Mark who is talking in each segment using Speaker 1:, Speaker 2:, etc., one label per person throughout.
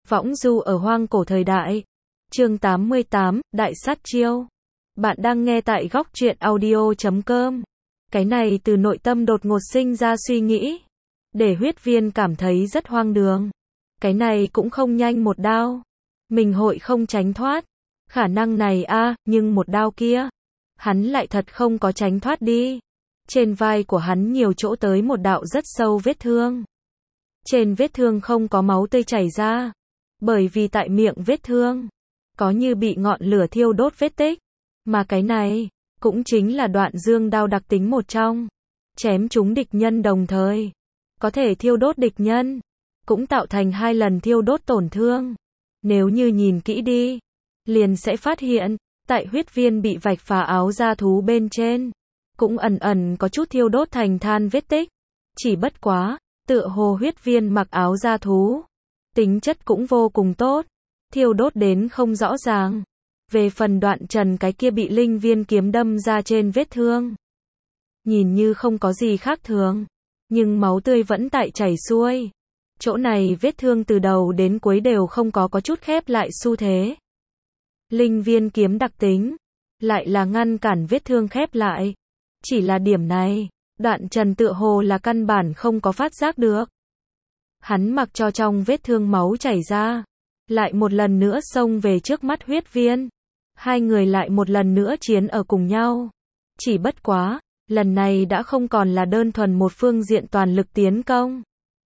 Speaker 1: Võng du ở hoang cổ thời đại. Chương 88, Đại sát chiêu. Bạn đang nghe tại góc truyện audio.com. Cái này từ nội tâm đột ngột sinh ra suy nghĩ. Để huyết viên cảm thấy rất hoang đường. Cái này cũng không nhanh một đao. Mình hội không tránh thoát. Khả năng này nhưng một đao kia. Hắn lại thật không có tránh thoát đi. Trên vai của hắn nhiều chỗ tới một đạo rất sâu vết thương. Trên vết thương không có máu tươi chảy ra. Bởi vì tại miệng vết thương, có như bị ngọn lửa thiêu đốt vết tích. Mà cái này, cũng chính là đoạn dương đao đặc tính một trong. Chém trúng địch nhân đồng thời. Có thể thiêu đốt địch nhân. Cũng tạo thành 2 lần thiêu đốt tổn thương. Nếu như nhìn kỹ đi, liền sẽ phát hiện, tại huyết viên bị vạch phá áo da thú bên trên. Cũng ẩn ẩn có chút thiêu đốt thành than vết tích. Chỉ bất quá, tựa hồ huyết viên mặc áo da thú. Tính chất cũng vô cùng tốt. Thiêu đốt đến không rõ ràng. Về phần đoạn trần cái kia bị linh viên kiếm đâm ra trên vết thương. Nhìn như không có gì khác thường. Nhưng máu tươi vẫn tại chảy xuôi. Chỗ này vết thương từ đầu đến cuối đều không có chút khép lại xu thế. Linh viên kiếm đặc tính. Lại là ngăn cản vết thương khép lại. Chỉ là điểm này. Đoạn trần tựa hồ là căn bản không có phát giác được. Hắn mặc cho trong vết thương máu chảy ra. Lại một lần nữa xông về trước mắt huyết viên. Hai người lại một lần nữa chiến ở cùng nhau. Chỉ bất quá, lần này đã không còn là đơn thuần một phương diện toàn lực tiến công.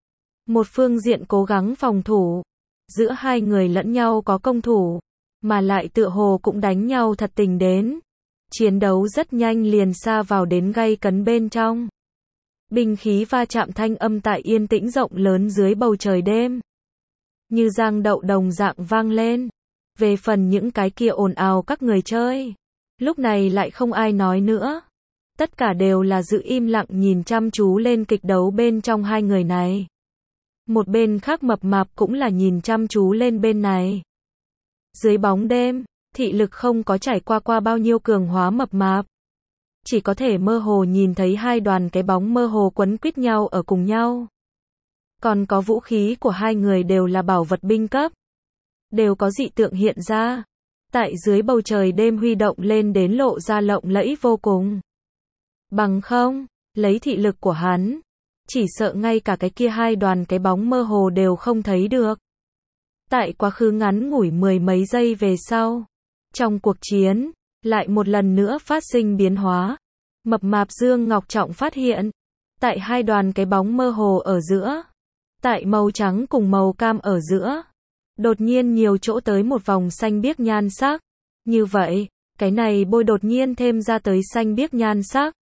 Speaker 1: Một phương diện cố gắng phòng thủ. Giữa hai người lẫn nhau có công thủ. Mà lại tựa hồ cũng đánh nhau thật tình đến. Chiến đấu rất nhanh liền xa vào đến gay cấn bên trong. Binh khí va chạm thanh âm tại yên tĩnh rộng lớn dưới bầu trời đêm. Như giang đậu đồng dạng vang lên. Về phần những cái kia ồn ào các người chơi. Lúc này lại không ai nói nữa. Tất cả đều là giữ im lặng nhìn chăm chú lên kịch đấu bên trong hai người này. Một bên khác mập mạp cũng là nhìn chăm chú lên bên này. Dưới bóng đêm, thị lực không có trải qua bao nhiêu cường hóa mập mạp. Chỉ có thể mơ hồ nhìn thấy hai đoàn cái bóng mơ hồ quấn quýt nhau ở cùng nhau. Còn có vũ khí của hai người đều là bảo vật binh cấp. Đều có dị tượng hiện ra. Tại dưới bầu trời đêm huy động lên đến lộ ra lộng lẫy vô cùng. Bằng không, lấy thị lực của hắn. Chỉ sợ ngay cả cái kia hai đoàn cái bóng mơ hồ đều không thấy được. Tại quá khứ ngắn ngủi 10 mấy giây về sau. Trong cuộc chiến, lại một lần nữa phát sinh biến hóa. Mập mạp Dương Ngọc Trọng phát hiện. Tại hai đoàn cái bóng mơ hồ ở giữa. Tại màu trắng cùng màu cam ở giữa. Đột nhiên nhiều chỗ tới một vòng xanh biếc nhan sắc. Như vậy, cái này bôi đột nhiên thêm ra tới xanh biếc nhan sắc.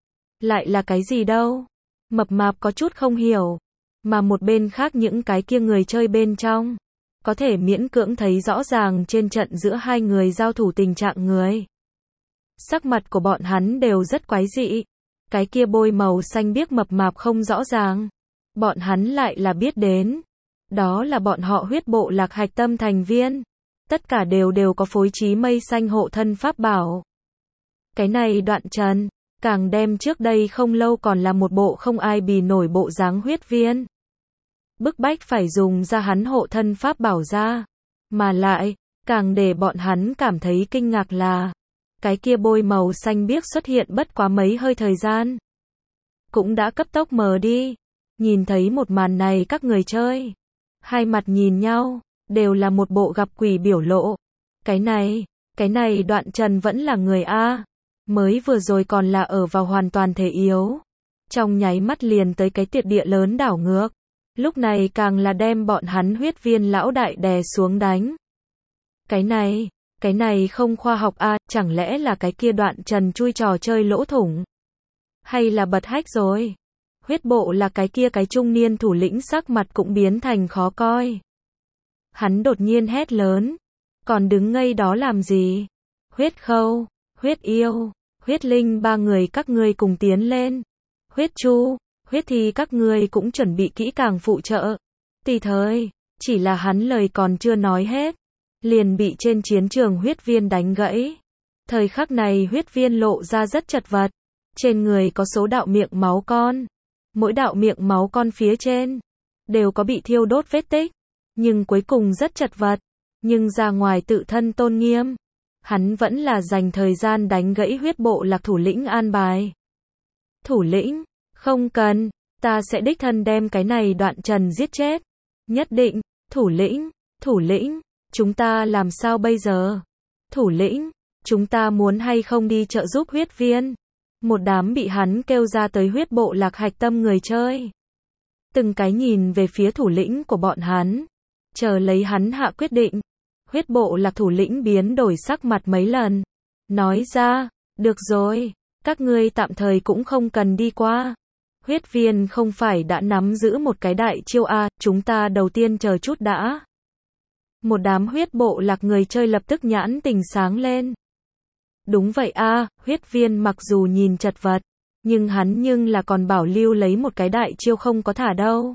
Speaker 1: Lại là cái gì đâu? Mập mạp có chút không hiểu. Mà một bên khác những cái kia người chơi bên trong. Có thể miễn cưỡng thấy rõ ràng trên trận giữa hai người giao thủ tình trạng người. Sắc mặt của bọn hắn đều rất quái dị. Cái kia bôi màu xanh biếc mập mạp không rõ ràng. Bọn hắn lại là biết đến. Đó là bọn họ huyết bộ lạc hạch tâm thành viên. Tất cả đều có phối trí mây xanh hộ thân pháp bảo. Cái này đoạn trần, càng đem trước đây không lâu còn là một bộ không ai bì nổi bộ dáng huyết viên. Bức bách phải dùng ra hắn hộ thân pháp bảo ra. Mà lại, càng để bọn hắn cảm thấy kinh ngạc là, cái kia bôi màu xanh biếc xuất hiện bất quá mấy hơi thời gian. Cũng đã cấp tốc mờ đi. Nhìn thấy một màn này các người chơi. Hai mặt nhìn nhau, đều là một bộ gặp quỷ biểu lộ. Cái này đoạn trần vẫn là người A. Mới vừa rồi còn là ở vào hoàn toàn thể yếu. Trong nháy mắt liền tới cái tiệt địa lớn đảo ngược. Lúc này càng là đem bọn hắn huyết viên lão đại đè xuống đánh. Cái này không khoa học A, chẳng lẽ là cái kia đoạn trần chui trò chơi lỗ thủng? Hay là bật hack rồi? Huyết bộ là cái kia cái trung niên thủ lĩnh sắc mặt cũng biến thành khó coi. Hắn đột nhiên hét lớn. Còn đứng ngây đó làm gì? Huyết khâu, huyết yêu, huyết linh ba người các ngươi cùng tiến lên. Huyết chu, huyết thì các ngươi cũng chuẩn bị kỹ càng phụ trợ. Tùy thời, chỉ là hắn lời còn chưa nói hết. Liền bị trên chiến trường huyết viên đánh gãy. Thời khắc này huyết viên lộ ra rất chật vật. Trên người có số đạo miệng máu con. Mỗi đạo miệng máu con phía trên đều có bị thiêu đốt vết tích. nhưng cuối cùng rất chật vật. Nhưng ra ngoài tự thân tôn nghiêm, hắn vẫn là dành thời gian đánh gãy huyết bộ lạc thủ lĩnh an bài. Thủ lĩnh, không cần, ta sẽ đích thân đem cái này Đoạn Trần giết chết. Nhất định, thủ lĩnh, chúng ta làm sao bây giờ? Thủ lĩnh, chúng ta muốn hay không đi trợ giúp huyết viên? Một đám bị hắn kêu ra tới huyết bộ lạc hạch tâm người chơi. Từng cái nhìn về phía thủ lĩnh của bọn hắn, chờ lấy hắn hạ quyết định. Huyết bộ lạc thủ lĩnh biến đổi sắc mặt mấy lần, nói ra, được rồi, các ngươi tạm thời cũng không cần đi qua. Huyết viên không phải đã nắm giữ một cái đại chiêu à, chúng ta đầu tiên chờ chút đã. Một đám huyết bộ lạc người chơi lập tức nhãn tình sáng lên. Đúng vậy à, huyết viên mặc dù nhìn chật vật, nhưng hắn là còn bảo lưu lấy một cái đại chiêu không có thả đâu.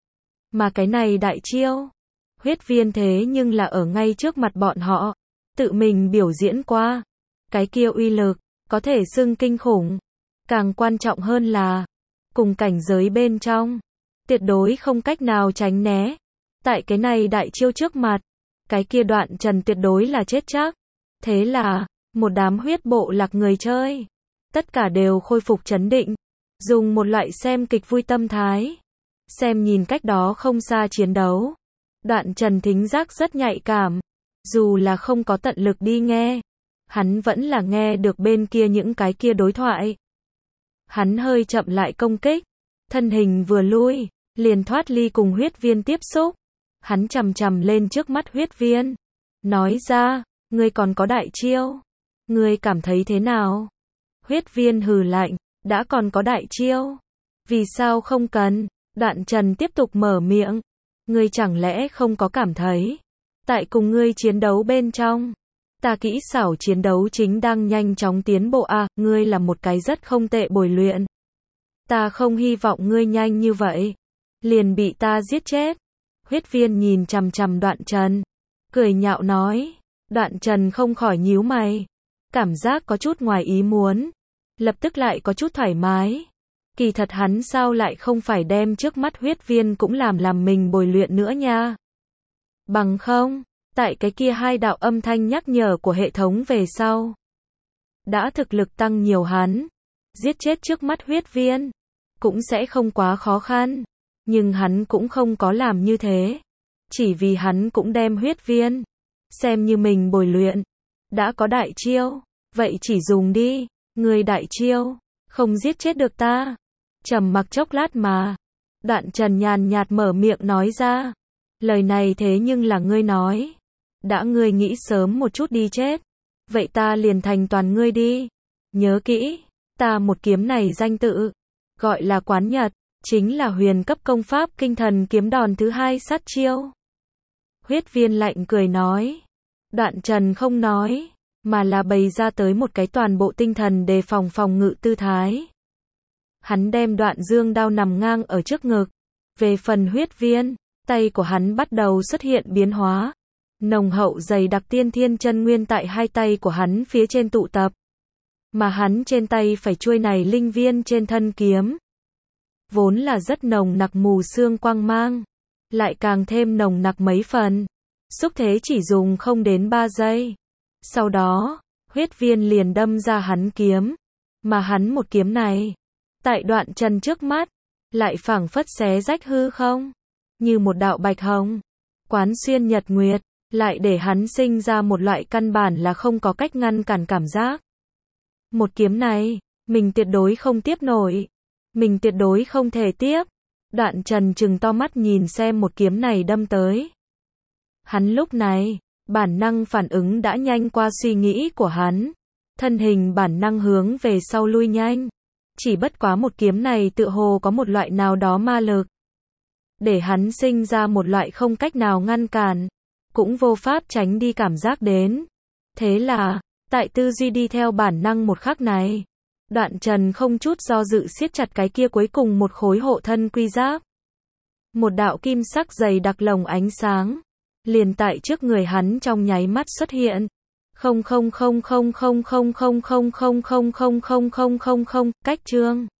Speaker 1: Mà cái này đại chiêu, huyết viên thế nhưng là ở ngay trước mặt bọn họ, tự mình biểu diễn qua. Cái kia uy lực, có thể xưng kinh khủng. Càng quan trọng hơn là, cùng cảnh giới bên trong, tuyệt đối không cách nào tránh né. Tại cái này đại chiêu trước mặt, cái kia Đoạn Trần tuyệt đối là chết chắc. Thế là, một đám huyết bộ lạc người chơi, tất cả đều khôi phục trấn định, dùng một loại xem kịch vui tâm thái, xem nhìn cách đó không xa chiến đấu. Đoạn Trần thính giác rất nhạy cảm, dù là không có tận lực đi nghe, hắn vẫn là nghe được bên kia những cái kia đối thoại. Hắn hơi chậm lại công kích, thân hình vừa lui, liền thoát ly cùng huyết viên tiếp xúc. Hắn chằm chằm lên trước mắt huyết viên, nói ra, ngươi còn có đại chiêu, ngươi cảm thấy thế nào? Huyết viên hừ lạnh, đã còn có đại chiêu, vì sao không cần? Đoạn Trần tiếp tục mở miệng, ngươi chẳng lẽ không có cảm thấy, tại cùng ngươi chiến đấu bên trong, ta kỹ xảo chiến đấu chính đang nhanh chóng tiến bộ à, ngươi là một cái rất không tệ bồi luyện. Ta không hy vọng ngươi nhanh như vậy, liền bị ta giết chết. Huyết viên nhìn chằm chằm Đoạn Trần, cười nhạo nói. Đoạn Trần không khỏi nhíu mày, cảm giác có chút ngoài ý muốn, lập tức lại có chút thoải mái. Kỳ thật hắn sao lại không phải đem trước mắt huyết viên cũng làm mình bồi luyện nữa nha. Bằng không, tại cái kia hai đạo âm thanh nhắc nhở của hệ thống về sau, đã thực lực tăng nhiều hắn, giết chết trước mắt huyết viên, cũng sẽ không quá khó khăn. Nhưng hắn cũng không có làm như thế, chỉ vì hắn cũng đem huyết viên xem như mình bồi luyện. Đã có đại chiêu, vậy chỉ dùng đi, người đại chiêu, không giết chết được ta. Trầm mặc chốc lát mà, Đoạn Trần nhàn nhạt mở miệng nói ra, lời này thế nhưng là ngươi nói, đã ngươi nghĩ sớm một chút đi chết, vậy ta liền thành toàn ngươi đi. Nhớ kỹ, ta một kiếm này danh tự, gọi là Quán Nhật, chính là huyền cấp công pháp kinh thần kiếm đòn thứ hai sát chiêu. Huyết viên lạnh cười nói. Đoạn Trần không nói, mà là bày ra tới một cái toàn bộ tinh thần đề phòng phòng ngự tư thái. Hắn đem Đoạn Dương đao nằm ngang ở trước ngực. Về phần huyết viên, tay của hắn bắt đầu xuất hiện biến hóa. Nồng hậu dày đặc tiên thiên chân nguyên tại hai tay của hắn phía trên tụ tập. Mà hắn trên tay phải chuôi này linh viên trên thân kiếm, vốn là rất nồng nặc mù sương quang mang, lại càng thêm nồng nặc mấy phần. Xúc thế chỉ dùng không đến 3 giây. Sau đó, huyết viên liền đâm ra hắn kiếm. Mà hắn một kiếm này, tại Đoạn Trần trước mắt, lại phảng phất xé rách hư không. Như một đạo bạch hồng, quán xuyên nhật nguyệt, lại để hắn sinh ra một loại căn bản là không có cách ngăn cản cảm giác. Một kiếm này, mình tuyệt đối không tiếp nổi. Mình tuyệt đối không thể tiếp. Đoạn Trần trừng to mắt nhìn xem một kiếm này đâm tới. Hắn lúc này, bản năng phản ứng đã nhanh qua suy nghĩ của hắn. Thân hình bản năng hướng về sau lui nhanh. Chỉ bất quá một kiếm này tựa hồ có một loại nào đó ma lực, để hắn sinh ra một loại không cách nào ngăn cản, cũng vô pháp tránh đi cảm giác đến. Thế là, tại tư duy đi theo bản năng một khắc này, Đoạn Trần không chút do dự siết chặt cái kia cuối cùng một khối hộ thân quy giáp. Một đạo kim sắc dày đặc lồng ánh sáng, liền tại trước người hắn trong nháy mắt xuất hiện. Cách chương